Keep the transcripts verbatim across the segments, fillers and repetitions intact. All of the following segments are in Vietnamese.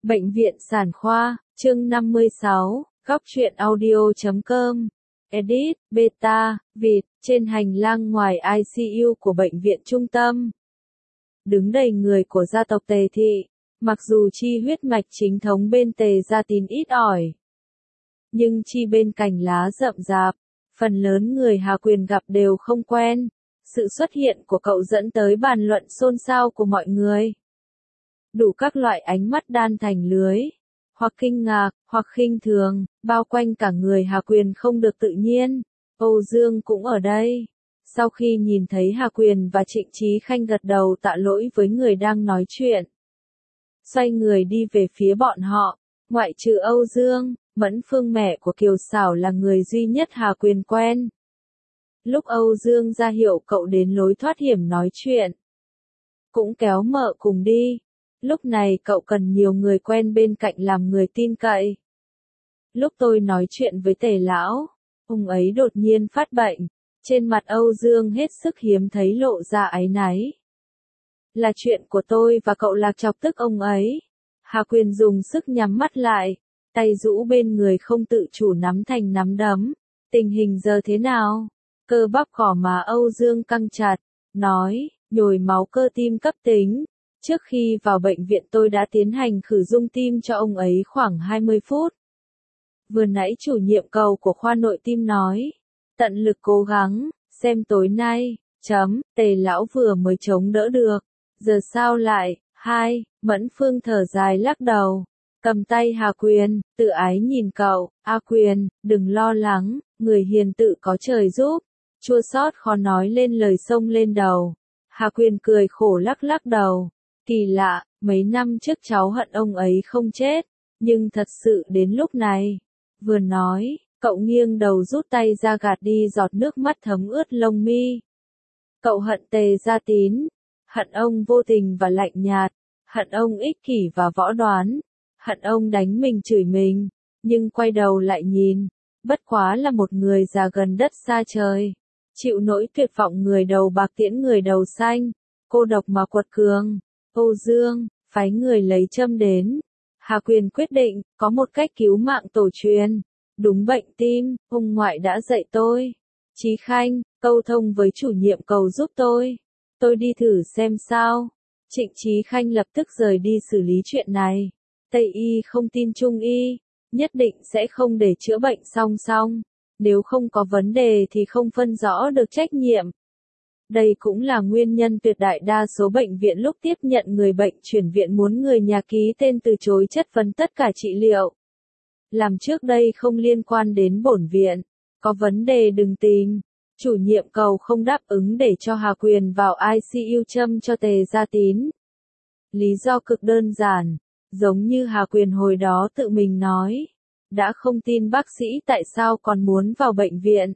Bệnh viện Sản khoa, chương năm mươi sáu, góc truyện audio chấm com, edit, beta, vịt, trên hành lang ngoài i xê u của bệnh viện trung tâm. Đứng đầy người của gia tộc Tề Thị, mặc dù chi huyết mạch chính thống bên Tề gia tín ít ỏi, nhưng chi bên cành lá rậm rạp, phần lớn người Hà Quyền gặp đều không quen. Sự xuất hiện của cậu dẫn tới bàn luận xôn xao của mọi người. Đủ các loại ánh mắt đan thành lưới, hoặc kinh ngạc, hoặc khinh thường, bao quanh cả người Hà Quyền không được tự nhiên. Âu Dương cũng ở đây. Sau khi nhìn thấy Hà Quyền và Trịnh Chí Khanh gật đầu tạ lỗi với người đang nói chuyện, xoay người đi về phía bọn họ, ngoại trừ Âu Dương, Mẫn Phương mẹ của Kiều Xảo là người duy nhất Hà Quyền quen. Lúc Âu Dương ra hiệu cậu đến lối thoát hiểm nói chuyện, cũng kéo mợ cùng đi. Lúc này cậu cần nhiều người quen bên cạnh làm người tin cậy. Lúc tôi nói chuyện với Tề lão, ông ấy đột nhiên phát bệnh. Trên mặt Âu Dương hết sức hiếm thấy lộ ra áy náy. Là chuyện của tôi và cậu Lạc chọc tức ông ấy. Hà Quyền dùng sức nhắm mắt lại, tay rũ bên người không tự chủ nắm thành nắm đấm. Tình hình giờ thế nào? Cơ bắp gò má Âu Dương căng chặt, nói, nhồi máu cơ tim cấp tính. Trước khi vào bệnh viện tôi đã tiến hành khử dung tim cho ông ấy khoảng hai mươi phút. Vừa nãy chủ nhiệm cầu của khoa nội tim nói, tận lực cố gắng, xem tối nay, chấm, Tề lão vừa mới chống đỡ được. Giờ sao lại, hai, Mẫn Phương thở dài lắc đầu, cầm tay Hà Quyền, tự ái nhìn cậu, A Quyền, đừng lo lắng, người hiền tự có trời giúp. Chua xót khó nói lên lời xông lên đầu. Hà Quyền cười khổ lắc lắc đầu. Kỳ lạ, mấy năm trước cháu hận ông ấy không chết, nhưng thật sự đến lúc này. Vừa nói, cậu nghiêng đầu rút tay ra gạt đi giọt nước mắt thấm ướt lông mi. Cậu hận Tề gia tín, hận ông vô tình và lạnh nhạt, hận ông ích kỷ và võ đoán, hận ông đánh mình chửi mình, nhưng quay đầu lại nhìn, bất quá là một người già gần đất xa trời, chịu nỗi tuyệt vọng người đầu bạc tiễn người đầu xanh, cô độc mà quật cường. Âu Dương, phái người lấy châm đến. Hà Quyền quyết định, có một cách cứu mạng tổ truyền. Đúng bệnh tim, ông ngoại đã dạy tôi. Chí Khanh, câu thông với chủ nhiệm cầu giúp tôi. Tôi đi thử xem sao. Trịnh Chí Khanh lập tức rời đi xử lý chuyện này. Tây y không tin Trung y, nhất định sẽ không để chữa bệnh song song. Nếu không có vấn đề thì không phân rõ được trách nhiệm. Đây cũng là nguyên nhân tuyệt đại đa số bệnh viện lúc tiếp nhận người bệnh chuyển viện muốn người nhà ký tên từ chối chất vấn tất cả trị liệu. Làm trước đây không liên quan đến bổn viện, có vấn đề đừng tìm. Chủ nhiệm cầu không đáp ứng để cho Hà Quyền vào i xê u châm cho Tề gia tín. Lý do cực đơn giản, giống như Hà Quyền hồi đó tự mình nói, đã không tin bác sĩ tại sao còn muốn vào bệnh viện.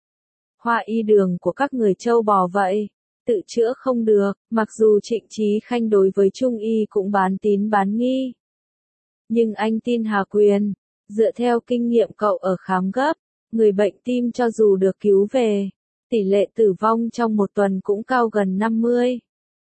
Hoa y đường của các người châu bò vậy, tự chữa không được, mặc dù Trịnh Chí Khanh đối với Trung y cũng bán tín bán nghi. Nhưng anh tin Hà Quyền, dựa theo kinh nghiệm cậu ở khám gấp, người bệnh tim cho dù được cứu về, tỷ lệ tử vong trong một tuần cũng cao gần năm mươi.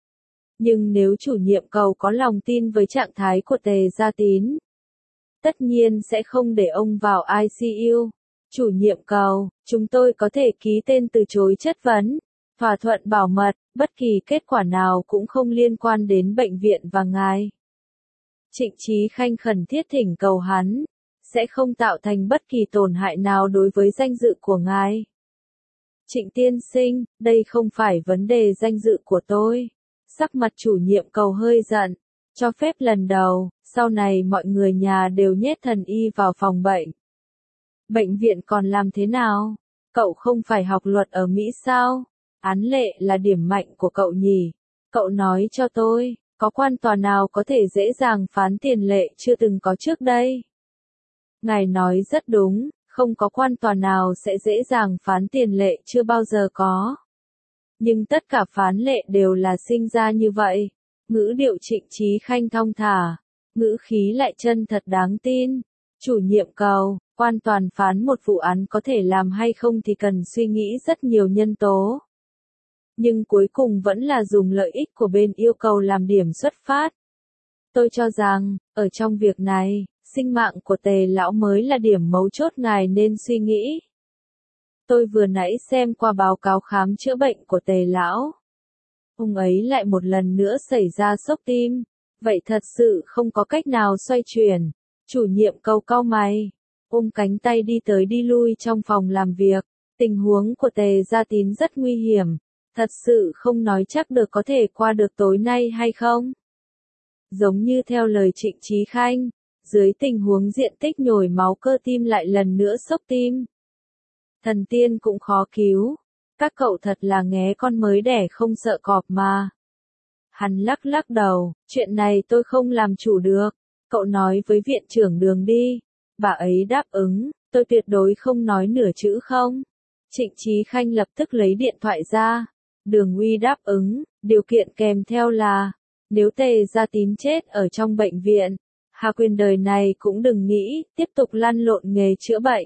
Nhưng nếu chủ nhiệm cầu có lòng tin với trạng thái của Tề gia tín, tất nhiên sẽ không để ông vào i xê u. Chủ nhiệm cầu, chúng tôi có thể ký tên từ chối chất vấn, thỏa thuận bảo mật, bất kỳ kết quả nào cũng không liên quan đến bệnh viện và ngài. Trịnh Chí Khanh khẩn thiết thỉnh cầu hắn, sẽ không tạo thành bất kỳ tổn hại nào đối với danh dự của ngài. Trịnh tiên sinh, đây không phải vấn đề danh dự của tôi. Sắc mặt chủ nhiệm cầu hơi giận, cho phép lần đầu, sau này mọi người nhà đều nhét thần y vào phòng bệnh. Bệnh viện còn làm thế nào? Cậu không phải học luật ở Mỹ sao? Án lệ là điểm mạnh của cậu nhỉ? Cậu nói cho tôi, có quan tòa nào có thể dễ dàng phán tiền lệ chưa từng có trước đây? Ngài nói rất đúng, không có quan tòa nào sẽ dễ dàng phán tiền lệ chưa bao giờ có. Nhưng tất cả phán lệ đều là sinh ra như vậy. Ngữ điệu Trịnh Chí Khanh thong thả, ngữ khí lại chân thật đáng tin. Chủ nhiệm cầu, quan toàn phán một vụ án có thể làm hay không thì cần suy nghĩ rất nhiều nhân tố. Nhưng cuối cùng vẫn là dùng lợi ích của bên yêu cầu làm điểm xuất phát. Tôi cho rằng, ở trong việc này, sinh mạng của Tề lão mới là điểm mấu chốt ngài nên suy nghĩ. Tôi vừa nãy xem qua báo cáo khám chữa bệnh của Tề lão. Ông ấy lại một lần nữa xảy ra sốc tim, vậy thật sự không có cách nào xoay chuyển. Chủ nhiệm cau cau mày, ôm cánh tay đi tới đi lui trong phòng làm việc. Tình huống của Tề Gia Tín rất nguy hiểm, thật sự không nói chắc được có thể qua được tối nay hay không. Giống như theo lời Trịnh Chí Khanh, dưới tình huống diện tích nhồi máu cơ tim lại lần nữa sốc tim. Thần tiên cũng khó cứu, các cậu thật là nghé con mới đẻ không sợ cọp mà. Hắn lắc lắc đầu, chuyện này tôi không làm chủ được, cậu nói với viện trưởng Đường đi. Bà ấy đáp ứng, tôi tuyệt đối không nói nửa chữ không. Trịnh Chí Khanh lập tức lấy điện thoại ra. Đường Uy đáp ứng, điều kiện kèm theo là, nếu Tề Gia Tín chết ở trong bệnh viện, Hà Quyền đời này cũng đừng nghĩ tiếp tục lăn lộn nghề chữa bệnh.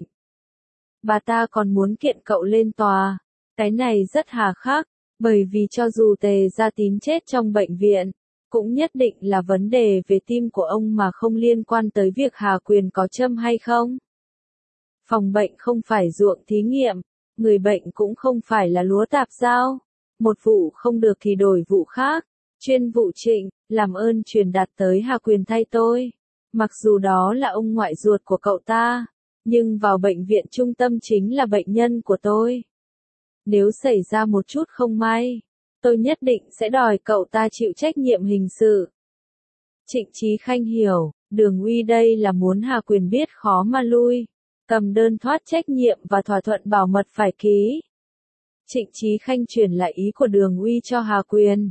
Bà ta còn muốn kiện cậu lên tòa. Cái này rất hà khắc, bởi vì cho dù Tề Gia Tín chết trong bệnh viện, cũng nhất định là vấn đề về tim của ông mà không liên quan tới việc Hà Quyền có châm hay không. Phòng bệnh không phải ruộng thí nghiệm, người bệnh cũng không phải là lúa tạp giao. Một vụ không được thì đổi vụ khác. Chuyên vụ Trịnh, làm ơn truyền đạt tới Hà Quyền thay tôi. Mặc dù đó là ông ngoại ruột của cậu ta, nhưng vào bệnh viện trung tâm chính là bệnh nhân của tôi. Nếu xảy ra một chút không may, tôi nhất định sẽ đòi cậu ta chịu trách nhiệm hình sự. Trịnh Chí Khanh hiểu, Đường Uy đây là muốn Hà Quyền biết khó mà lui, cầm đơn thoát trách nhiệm và thỏa thuận bảo mật phải ký. Trịnh Chí Khanh truyền lại ý của Đường Uy cho Hà Quyền.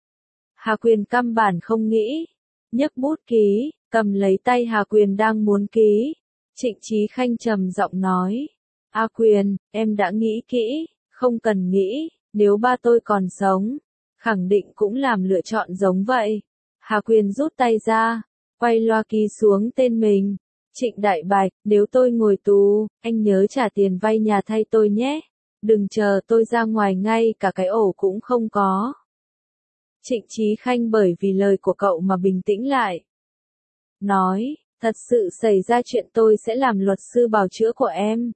Hà Quyền căn bản không nghĩ, nhấc bút ký, cầm lấy tay Hà Quyền đang muốn ký. Trịnh Chí Khanh trầm giọng nói, A Quyền, em đã nghĩ kỹ, không cần nghĩ, nếu ba tôi còn sống, khẳng định cũng làm lựa chọn giống vậy. Hà Quyền rút tay ra, quay loa ký xuống tên mình. Trịnh Đại Bạch, nếu tôi ngồi tù, anh nhớ trả tiền vay nhà thay tôi nhé. Đừng chờ tôi ra ngoài ngay cả cái ổ cũng không có. Trịnh Chí Khanh bởi vì lời của cậu mà bình tĩnh lại. Nói, thật sự xảy ra chuyện tôi sẽ làm luật sư bào chữa của em.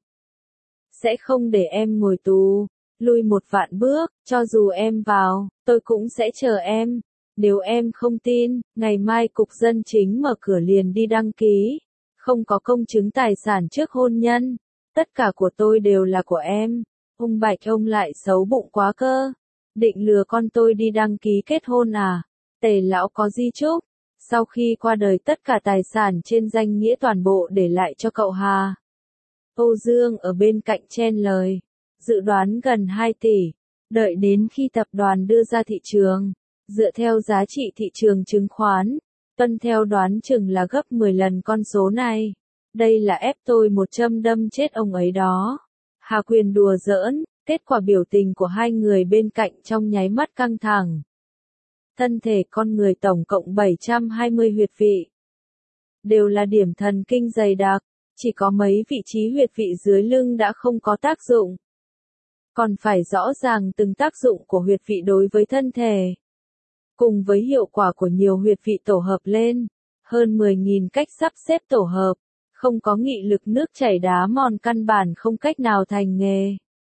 Sẽ không để em ngồi tù, lui một vạn bước, cho dù em vào, tôi cũng sẽ chờ em. Nếu em không tin, ngày mai Cục Dân Chính mở cửa liền đi đăng ký. Không có công chứng tài sản trước hôn nhân. Tất cả của tôi đều là của em. Ông Bạch ông lại xấu bụng quá cơ. Định lừa con tôi đi đăng ký kết hôn à? Tề lão có di chúc. Sau khi qua đời tất cả tài sản trên danh nghĩa toàn bộ để lại cho cậu Hà. Âu Dương ở bên cạnh chen lời. Dự đoán gần hai tỷ. Đợi đến khi tập đoàn đưa ra thị trường. Dựa theo giá trị thị trường chứng khoán. Tuân theo đoán chừng là gấp mười lần con số này. Đây là ép tôi một châm đâm chết ông ấy đó. Hà Quyền đùa giỡn, kết quả biểu tình của hai người bên cạnh trong nháy mắt căng thẳng. Thân thể con người tổng cộng bảy trăm hai mươi huyệt vị. Đều là điểm thần kinh dày đặc, chỉ có mấy vị trí huyệt vị dưới lưng đã không có tác dụng. Còn phải rõ ràng từng tác dụng của huyệt vị đối với thân thể. Cùng với hiệu quả của nhiều huyệt vị tổ hợp lên, hơn mười nghìn cách sắp xếp tổ hợp, không có nghị lực nước chảy đá mòn căn bản không cách nào thành nghề.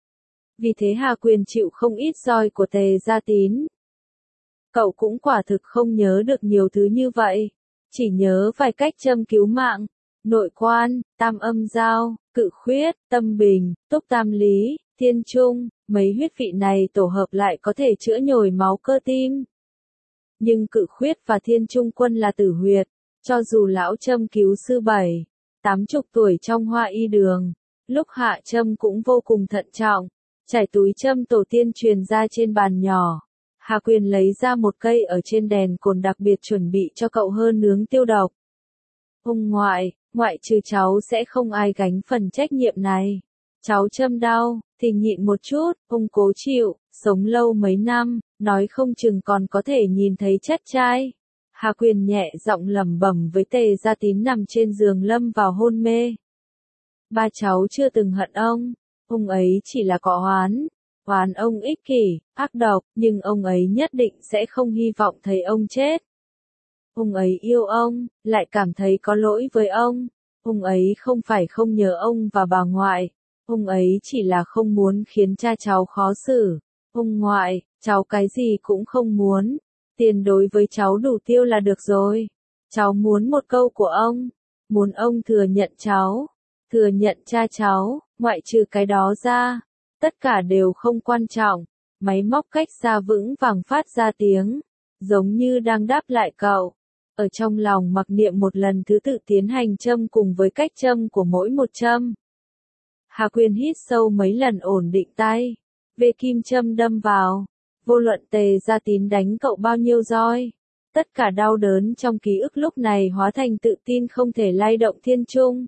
Vì thế Hà Quyền chịu không ít roi của Tề Gia Tín. Cậu cũng quả thực không nhớ được nhiều thứ như vậy, chỉ nhớ vài cách châm cứu mạng, nội quan, tam âm giao, cự khuyết, tâm bình, túc tam lý, thiên trung, mấy huyết vị này tổ hợp lại có thể chữa nhồi máu cơ tim. Nhưng cự khuyết và thiên trung quân là tử huyệt, cho dù lão châm cứu sư bảy, tám chục tuổi trong Hoa Y đường, lúc hạ châm cũng vô cùng thận trọng, trải túi châm tổ tiên truyền ra trên bàn nhỏ. Hà Quyền lấy ra một cây ở trên đèn cồn đặc biệt chuẩn bị cho cậu hơn nướng tiêu độc. Ông ngoại, ngoại trừ cháu sẽ không ai gánh phần trách nhiệm này. Cháu châm đau, thì nhịn một chút, ông cố chịu, sống lâu mấy năm, nói không chừng còn có thể nhìn thấy chất trai. Hà Quyền nhẹ giọng lẩm bẩm với Tề Gia Tín nằm trên giường lâm vào hôn mê. Ba cháu chưa từng hận ông, ông ấy chỉ là có oán, oán ông ích kỷ, ác độc, nhưng ông ấy nhất định sẽ không hy vọng thấy ông chết. Ông ấy yêu ông, lại cảm thấy có lỗi với ông. Ông ấy không phải không nhớ ông và bà ngoại. Ông ấy chỉ là không muốn khiến cha cháu khó xử. Ông ngoại, cháu cái gì cũng không muốn. Tiền đối với cháu đủ tiêu là được rồi. Cháu muốn một câu của ông. Muốn ông thừa nhận cháu. Thừa nhận cha cháu, ngoại trừ cái đó ra. Tất cả đều không quan trọng. Máy móc cách xa vững vàng phát ra tiếng. Giống như đang đáp lại cậu. Ở trong lòng mặc niệm một lần thứ tự tiến hành châm cùng với cách châm của mỗi một châm. Hà Quyền hít sâu mấy lần ổn định tay. Về kim châm đâm vào. Vô luận Tề Gia Tín đánh cậu bao nhiêu roi. Tất cả đau đớn trong ký ức lúc này hóa thành tự tin không thể lay động thiên trung.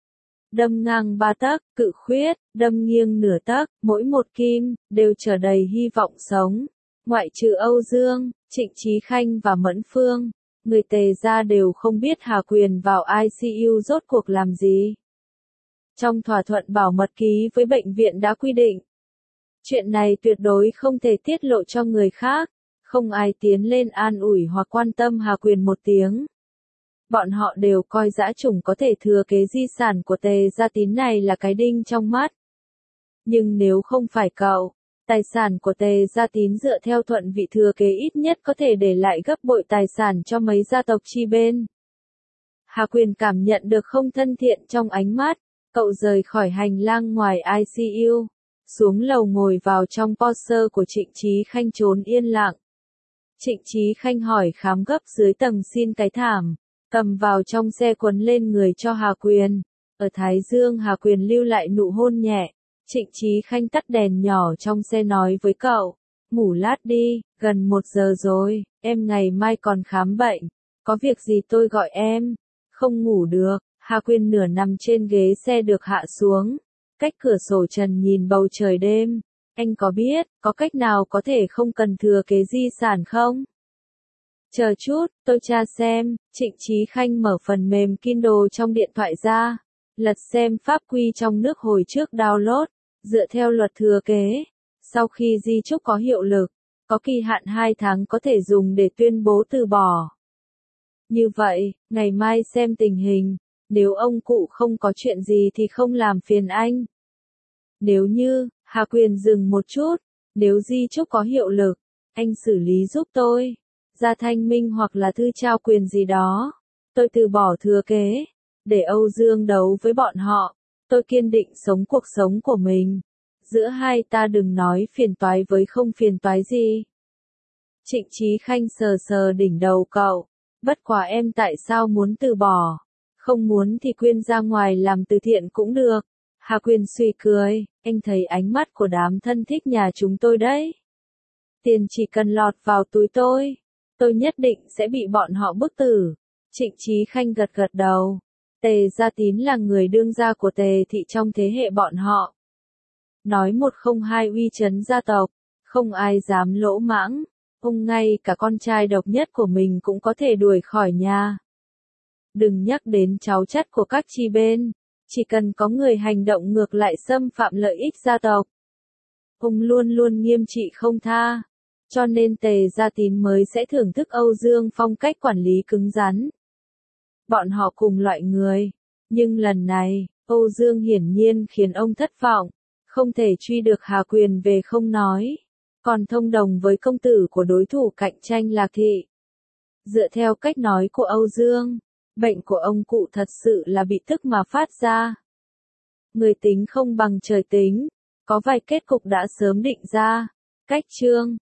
Đâm ngang ba tấc, cự khuyết, đâm nghiêng nửa tấc, mỗi một kim, đều trở đầy hy vọng sống. Ngoại trừ Âu Dương, Trịnh Chí Khanh và Mẫn Phương, người Tề gia đều không biết Hà Quyền vào i xê u rốt cuộc làm gì. Trong thỏa thuận bảo mật ký với bệnh viện đã quy định. Chuyện này tuyệt đối không thể tiết lộ cho người khác, không ai tiến lên an ủi hoặc quan tâm Hà Quyền một tiếng. Bọn họ đều coi dã chủng có thể thừa kế di sản của Tề Gia Tín này là cái đinh trong mắt. Nhưng nếu không phải cậu, tài sản của Tề Gia Tín dựa theo thuận vị thừa kế ít nhất có thể để lại gấp bội tài sản cho mấy gia tộc chi bên. Hà Quyền cảm nhận được không thân thiện trong ánh mắt, cậu rời khỏi hành lang ngoài i xê u, xuống lầu ngồi vào trong Porsche của Trịnh Chí Khanh trốn yên lặng. Trịnh Chí Khanh hỏi khám gấp dưới tầng xin cái thảm, cầm vào trong xe quấn lên người cho Hà Quyền. Ở Thái Dương Hà Quyền lưu lại nụ hôn nhẹ. Trịnh Chí Khanh tắt đèn nhỏ trong xe nói với cậu, ngủ lát đi, gần một giờ rồi, em ngày mai còn khám bệnh, có việc gì tôi gọi em. Không ngủ được, Hà Quyền nửa nằm trên ghế xe được hạ xuống, cách cửa sổ trần nhìn bầu trời đêm. Anh có biết, có cách nào có thể không cần thừa kế di sản không? Chờ chút, tôi tra xem. Trịnh Chí Khanh mở phần mềm Kindle trong điện thoại ra, lật xem pháp quy trong nước hồi trước download. Dựa theo luật thừa kế, sau khi di chúc có hiệu lực, có kỳ hạn hai tháng có thể dùng để tuyên bố từ bỏ. Như vậy, ngày mai xem tình hình, nếu ông cụ không có chuyện gì thì không làm phiền anh. Nếu như, Hà Quyền dừng một chút, nếu di chúc có hiệu lực, anh xử lý giúp tôi, ra thanh minh hoặc là thư trao quyền gì đó, tôi từ bỏ thừa kế, để Âu Dương đấu với bọn họ. Tôi kiên định sống cuộc sống của mình. Giữa hai ta đừng nói phiền toái với không phiền toái gì. Trịnh Chí Khanh sờ sờ đỉnh đầu cậu. Bất quá em tại sao muốn từ bỏ? Không muốn thì quyên ra ngoài làm từ thiện cũng được. Hà Quyền suy cười, anh thấy ánh mắt của đám thân thích nhà chúng tôi đấy. Tiền chỉ cần lọt vào túi tôi, tôi nhất định sẽ bị bọn họ bức tử. Trịnh Chí Khanh gật gật đầu. Tề Gia Tín là người đương gia của Tề thị trong thế hệ bọn họ. Nói một không hai uy chấn gia tộc, không ai dám lỗ mãng, ông ngay cả con trai độc nhất của mình cũng có thể đuổi khỏi nhà. Đừng nhắc đến cháu chắt của các chi bên, chỉ cần có người hành động ngược lại xâm phạm lợi ích gia tộc. Ông luôn luôn nghiêm trị không tha, cho nên Tề Gia Tín mới sẽ thưởng thức Âu Dương phong cách quản lý cứng rắn. Bọn họ cùng loại người, nhưng lần này, Âu Dương hiển nhiên khiến ông thất vọng, không thể truy được Hà Quyền về không nói, còn thông đồng với công tử của đối thủ cạnh tranh Lạc Thị. Dựa theo cách nói của Âu Dương, bệnh của ông cụ thật sự là bị tức mà phát ra. Người tính không bằng trời tính, có vài kết cục đã sớm định ra. Cách chương